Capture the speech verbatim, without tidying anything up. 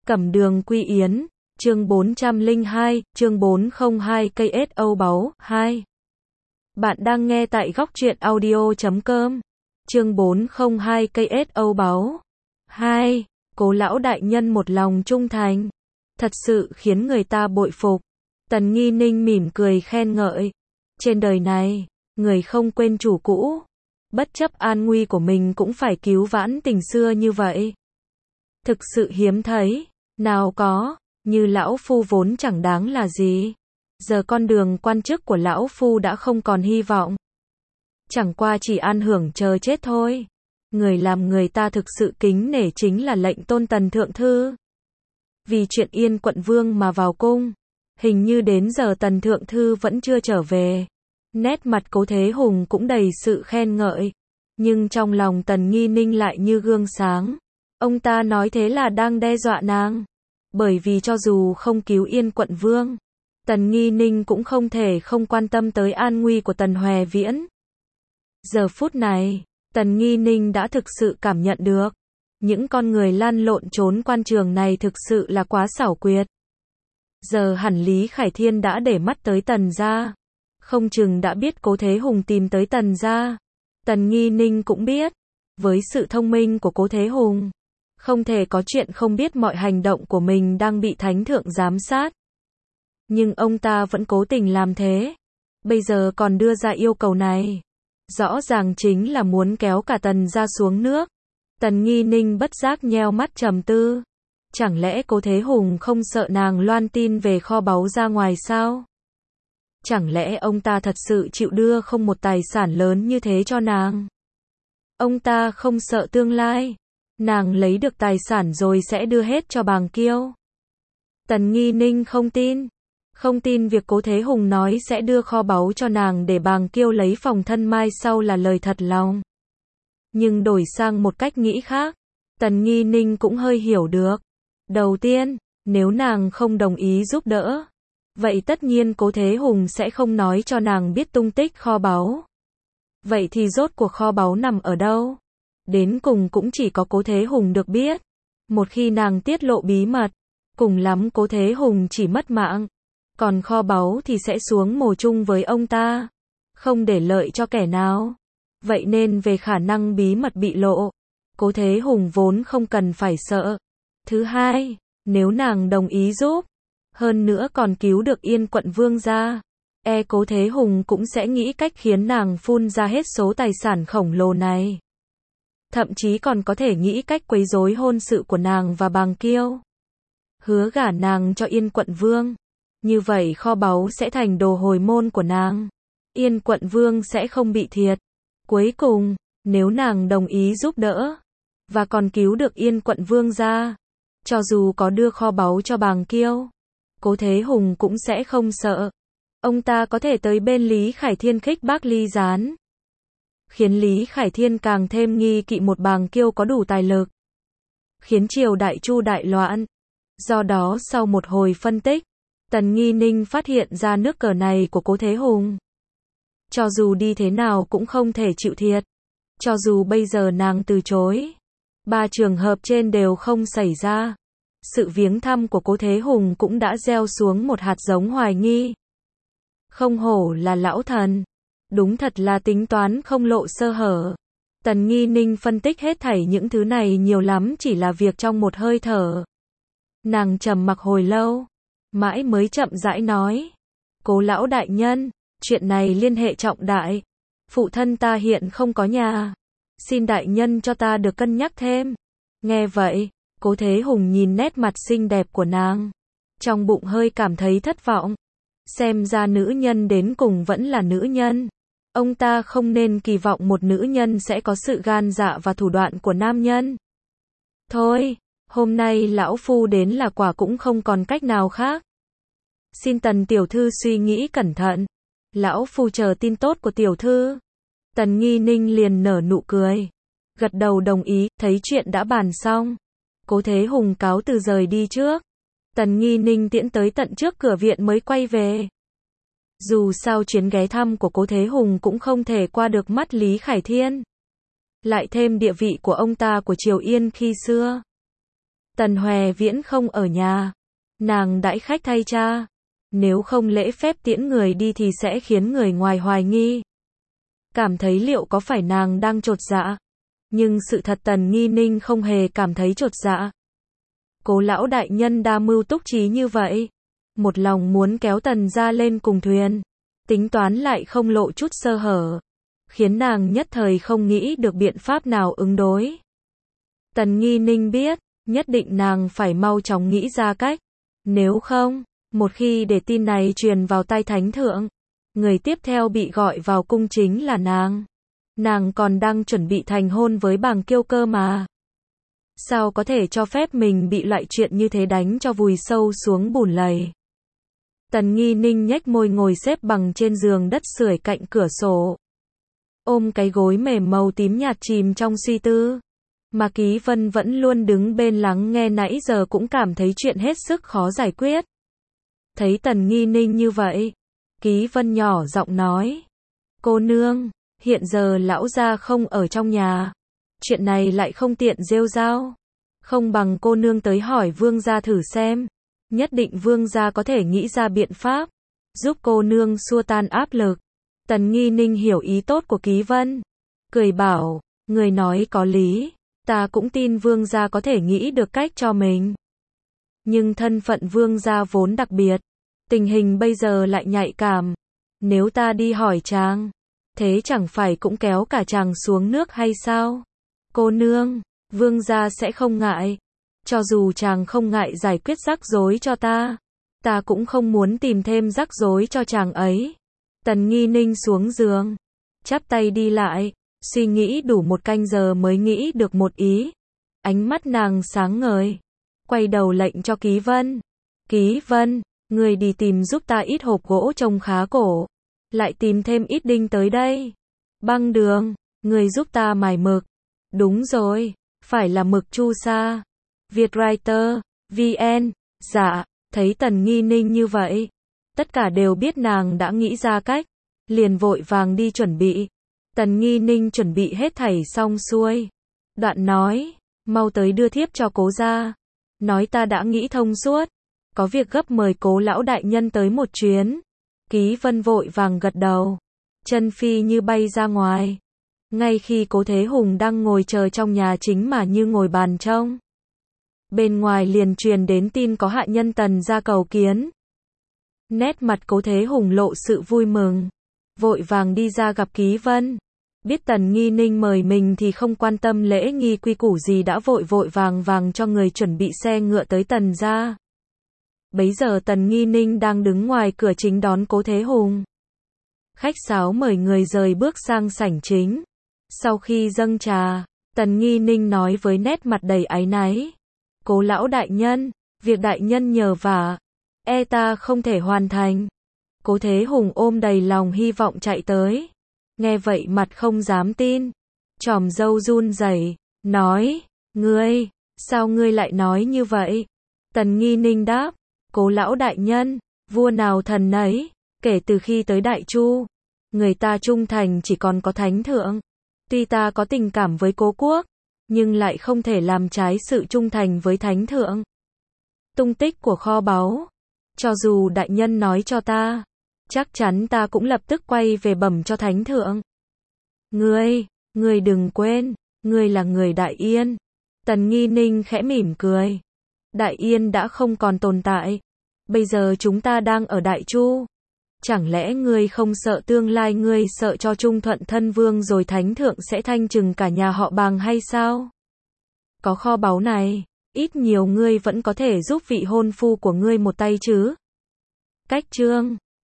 Cẩm đường quy yến, chương bốn trăm lẻ hai, chương bốn không hai cây ét o báu, hai. Bạn đang nghe tại góc truyện audio chấm com. Chương bốn không hai cây ét o báu. hai. Cố lão đại nhân một lòng trung thành. Thật sự khiến người ta bội phục. Tần Nghi Ninh mỉm cười khen ngợi. Trên đời này, người không quên chủ cũ. Bất chấp an nguy của mình cũng phải cứu vãn tình xưa như vậy. Thực sự hiếm thấy. Nào có, như lão phu vốn chẳng đáng là gì. Giờ con đường quan chức của lão phu đã không còn hy vọng. Chẳng qua chỉ an hưởng chờ chết thôi. Người làm người ta thực sự kính nể chính là lệnh tôn tần thượng thư. Vì chuyện Yên quận vương mà vào cung. Hình như đến giờ tần thượng thư vẫn chưa trở về. Nét mặt Cố Thế Hùng cũng đầy sự khen ngợi. Nhưng trong lòng Tần Nghi Ninh lại như gương sáng. Ông ta nói thế là đang đe dọa nàng. Bởi vì cho dù không cứu Yên quận vương, Tần Nghi Ninh cũng không thể không quan tâm tới an nguy của Tần Hoè Viễn. Giờ phút này, Tần Nghi Ninh đã thực sự cảm nhận được. Những con người lăn lộn trốn quan trường này thực sự là quá xảo quyệt. Giờ hẳn Lý Khải Thiên đã để mắt tới Tần gia. Không chừng đã biết Cố Thế Hùng tìm tới Tần gia. Tần Nghi Ninh cũng biết. Với sự thông minh của Cố Thế Hùng, không thể có chuyện không biết mọi hành động của mình đang bị thánh thượng giám sát. Nhưng ông ta vẫn cố tình làm thế. Bây giờ còn đưa ra yêu cầu này. Rõ ràng chính là muốn kéo cả Tần gia xuống nước. Tần Nghi Ninh bất giác nheo mắt trầm tư. Chẳng lẽ Cố Thế Hùng không sợ nàng loan tin về kho báu ra ngoài sao? Chẳng lẽ ông ta thật sự chịu đưa không một tài sản lớn như thế cho nàng? Ông ta không sợ tương lai nàng lấy được tài sản rồi sẽ đưa hết cho Bàng Kiêu. Tần Nghi Ninh không tin. Không tin việc Cố Thế Hùng nói sẽ đưa kho báu cho nàng để Bàng Kiêu lấy phòng thân mai sau là lời thật lòng. Nhưng đổi sang một cách nghĩ khác, Tần Nghi Ninh cũng hơi hiểu được. Đầu tiên, nếu nàng không đồng ý giúp đỡ, vậy tất nhiên Cố Thế Hùng sẽ không nói cho nàng biết tung tích kho báu. Vậy thì rốt cuộc kho báu nằm ở đâu? Đến cùng cũng chỉ có Cố Thế Hùng được biết. Một khi nàng tiết lộ bí mật, cùng lắm Cố Thế Hùng chỉ mất mạng. Còn kho báu thì sẽ xuống mồ chung với ông ta. Không để lợi cho kẻ nào. Vậy nên về khả năng bí mật bị lộ, Cố Thế Hùng vốn không cần phải sợ. Thứ hai, nếu nàng đồng ý giúp, hơn nữa còn cứu được Yên quận vương gia, e Cố Thế Hùng cũng sẽ nghĩ cách khiến nàng phun ra hết số tài sản khổng lồ này. Thậm chí còn có thể nghĩ cách quấy rối hôn sự của nàng và Bàng Kiêu. Hứa gả nàng cho Yên quận vương. Như vậy kho báu sẽ thành đồ hồi môn của nàng. Yên quận vương sẽ không bị thiệt. Cuối cùng, nếu nàng đồng ý giúp đỡ, và còn cứu được Yên quận vương ra, cho dù có đưa kho báu cho Bàng Kiêu, Cố Thế Hùng cũng sẽ không sợ. Ông ta có thể tới bên Lý Khải Thiên khích bác ly gián. Khiến Lý Khải Thiên càng thêm nghi kỵ một Bàng Kiêu có đủ tài lực. Khiến triều đại Chu đại loạn. Do đó sau một hồi phân tích, Tần Nghi Ninh phát hiện ra nước cờ này của Cố Thế Hùng. Cho dù đi thế nào cũng không thể chịu thiệt. Cho dù bây giờ nàng từ chối, ba trường hợp trên đều không xảy ra. Sự viếng thăm của Cố Thế Hùng cũng đã gieo xuống một hạt giống hoài nghi. Không hổ là lão thần. Đúng thật là tính toán không lộ sơ hở. Tần Nghi Ninh phân tích hết thảy những thứ này nhiều lắm chỉ là việc trong một hơi thở. Nàng trầm mặc hồi lâu, mãi mới chậm rãi nói. Cố lão đại nhân, chuyện này liên hệ trọng đại. Phụ thân ta hiện không có nhà. Xin đại nhân cho ta được cân nhắc thêm. Nghe vậy, Cố Thế Hùng nhìn nét mặt xinh đẹp của nàng. Trong bụng hơi cảm thấy thất vọng. Xem ra nữ nhân đến cùng vẫn là nữ nhân. Ông ta không nên kỳ vọng một nữ nhân sẽ có sự gan dạ và thủ đoạn của nam nhân. Thôi, hôm nay lão phu đến là quả cũng không còn cách nào khác. Xin Tần tiểu thư suy nghĩ cẩn thận. Lão phu chờ tin tốt của tiểu thư. Tần Nghi Ninh liền nở nụ cười. Gật đầu đồng ý, thấy chuyện đã bàn xong. Cố Thế Hùng cáo từ rời đi trước. Tần Nghi Ninh tiễn tới tận trước cửa viện mới quay về. Dù sao chuyến ghé thăm của Cố Thế Hùng cũng không thể qua được mắt Lý Khải Thiên. Lại thêm địa vị của ông ta của Triều Yên khi xưa. Tần Hoè Viễn không ở nhà. Nàng đãi khách thay cha. Nếu không lễ phép tiễn người đi thì sẽ khiến người ngoài hoài nghi. Cảm thấy liệu có phải nàng đang chột dạ. Nhưng sự thật Tần Nghi Ninh không hề cảm thấy chột dạ. Cố lão đại nhân đa mưu túc trí như vậy. Một lòng muốn kéo Tần gia lên cùng thuyền. Tính toán lại không lộ chút sơ hở. Khiến nàng nhất thời không nghĩ được biện pháp nào ứng đối. Tần Nghi Ninh biết, nhất định nàng phải mau chóng nghĩ ra cách. Nếu không, một khi để tin này truyền vào tai thánh thượng, người tiếp theo bị gọi vào cung chính là nàng. Nàng còn đang chuẩn bị thành hôn với Bàng Kiêu cơ mà. Sao có thể cho phép mình bị loại chuyện như thế đánh cho vùi sâu xuống bùn lầy. Tần Nghi Ninh nhếch môi ngồi xếp bằng trên giường đất sưởi cạnh cửa sổ. Ôm cái gối mềm màu tím nhạt chìm trong suy tư. Mà Ký Vân vẫn luôn đứng bên lắng nghe nãy giờ cũng cảm thấy chuyện hết sức khó giải quyết. Thấy Tần Nghi Ninh như vậy, Ký Vân nhỏ giọng nói. Cô nương, hiện giờ lão gia không ở trong nhà. Chuyện này lại không tiện rêu rao. Không bằng cô nương tới hỏi vương gia thử xem. Nhất định vương gia có thể nghĩ ra biện pháp. Giúp cô nương xua tan áp lực. Tần Nghi Ninh hiểu ý tốt của Ký Vân. Cười bảo, người nói có lý. Ta cũng tin vương gia có thể nghĩ được cách cho mình. Nhưng thân phận vương gia vốn đặc biệt. Tình hình bây giờ lại nhạy cảm. Nếu ta đi hỏi chàng, thế chẳng phải cũng kéo cả chàng xuống nước hay sao? Cô nương, vương gia sẽ không ngại. Cho dù chàng không ngại giải quyết rắc rối cho ta, ta cũng không muốn tìm thêm rắc rối cho chàng ấy. Tần Nghi Ninh xuống giường, chắp tay đi lại, suy nghĩ đủ một canh giờ mới nghĩ được một ý. Ánh mắt nàng sáng ngời, quay đầu lệnh cho Ký Vân. Ký Vân, người đi tìm giúp ta ít hộp gỗ trông khá cổ. Lại tìm thêm ít đinh tới đây. Băng Đường, người giúp ta mài mực. Đúng rồi, phải là mực chu sa. Vietwriter, vê en, dạ, thấy Tần Nghi Ninh như vậy. Tất cả đều biết nàng đã nghĩ ra cách. Liền vội vàng đi chuẩn bị. Tần Nghi Ninh chuẩn bị hết thảy xong xuôi. Đoạn nói, mau tới đưa thiếp cho cố gia. Nói ta đã nghĩ thông suốt. Có việc gấp mời cố lão đại nhân tới một chuyến. Ký Vân vội vàng gật đầu. Chân phi như bay ra ngoài. Ngay khi Cố Thế Hùng đang ngồi chờ trong nhà chính mà như ngồi bàn trông. Bên ngoài liền truyền đến tin có hạ nhân Tần ra cầu kiến. Nét mặt Cố Thế Hùng lộ sự vui mừng. Vội vàng đi ra gặp Ký Vân. Biết Tần Nghi Ninh mời mình thì không quan tâm lễ nghi quy củ gì đã vội vội vàng vàng cho người chuẩn bị xe ngựa tới Tần ra. Bấy giờ Tần Nghi Ninh đang đứng ngoài cửa chính đón Cố Thế Hùng. Khách sáo mời người rời bước sang sảnh chính. Sau khi dâng trà, Tần Nghi Ninh nói với nét mặt đầy áy náy. Cố lão đại nhân, việc đại nhân nhờ vả, e ta không thể hoàn thành. Cố Thế Hùng ôm đầy lòng hy vọng chạy tới. Nghe vậy mặt không dám tin. Chòm râu run rẩy, nói, ngươi, sao ngươi lại nói như vậy? Tần Nghi Ninh đáp, cố lão đại nhân, vua nào thần nấy, kể từ khi tới Đại Chu, người ta trung thành chỉ còn có thánh thượng. Tuy ta có tình cảm với cố quốc, nhưng lại không thể làm trái sự trung thành với thánh thượng. Tung tích của kho báu, cho dù đại nhân nói cho ta, chắc chắn ta cũng lập tức quay về bẩm cho thánh thượng. Ngươi, ngươi đừng quên, ngươi là người Đại Yên. Tần Nghi Ninh khẽ mỉm cười. Đại Yên đã không còn tồn tại. Bây giờ chúng ta đang ở Đại Chu. Chẳng lẽ ngươi không sợ tương lai ngươi sợ cho Trung Thuận thân vương rồi thánh thượng sẽ thanh trừng cả nhà họ Bàng hay sao? Có kho báu này, ít nhiều ngươi vẫn có thể giúp vị hôn phu của ngươi một tay chứ. Cách chương